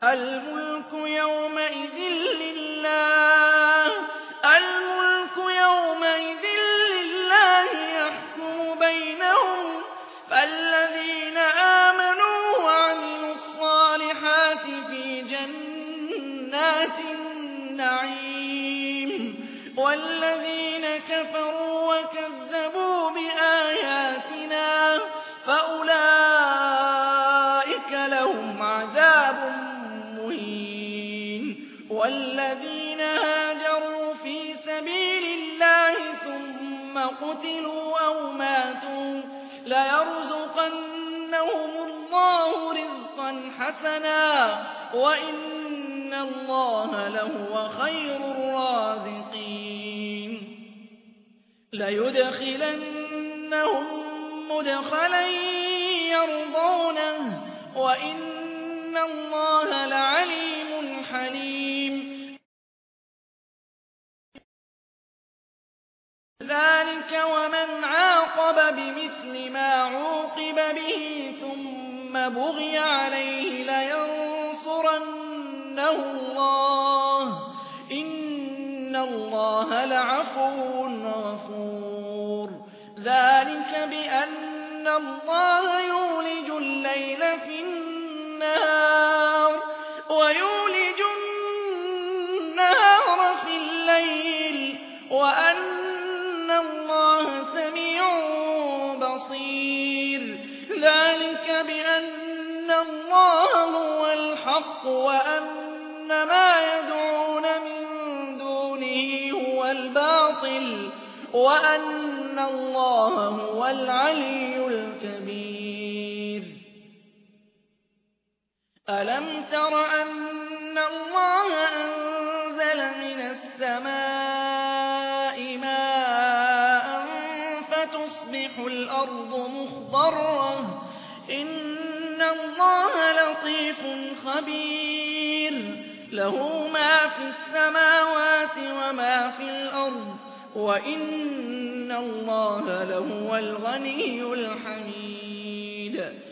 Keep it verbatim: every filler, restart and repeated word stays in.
الملك يومئذ لله الملك يومئذ لله يحكم بينهم فالذين آمنوا وعملوا الصالحات في جنات النعيم والذين كفروا وكذبوا بآياتنا فأولئك لهم عذاب مهين والذين هاجروا في سبيل الله ثم قتلوا أو ماتوا ليرزقنهم الله رزقا حسنا وإن الله لهو خير الرازقين ليدخلنهم مدخلا يرضونه وإن الله لعليم حليم ذلك ومن عاقب بمثل ما عوقب به ثم بغي عليه لينصرنه الله إن الله لعفو غفور ذلك بأن الله يولج الليل في النهار ويولج النهار في الليل وأن الله سميع بصير ذلك بأن الله هو الحق وأن ما يدعون من دونه هو الباطل وأن الله هو العلي الكبير ألم تر أن الله أنزل من السماء ماء فتصبح الأرض مخضرة إن الله لطيف خبير له ما في السماوات وما في الأرض وإن الله لهو الغني الحميد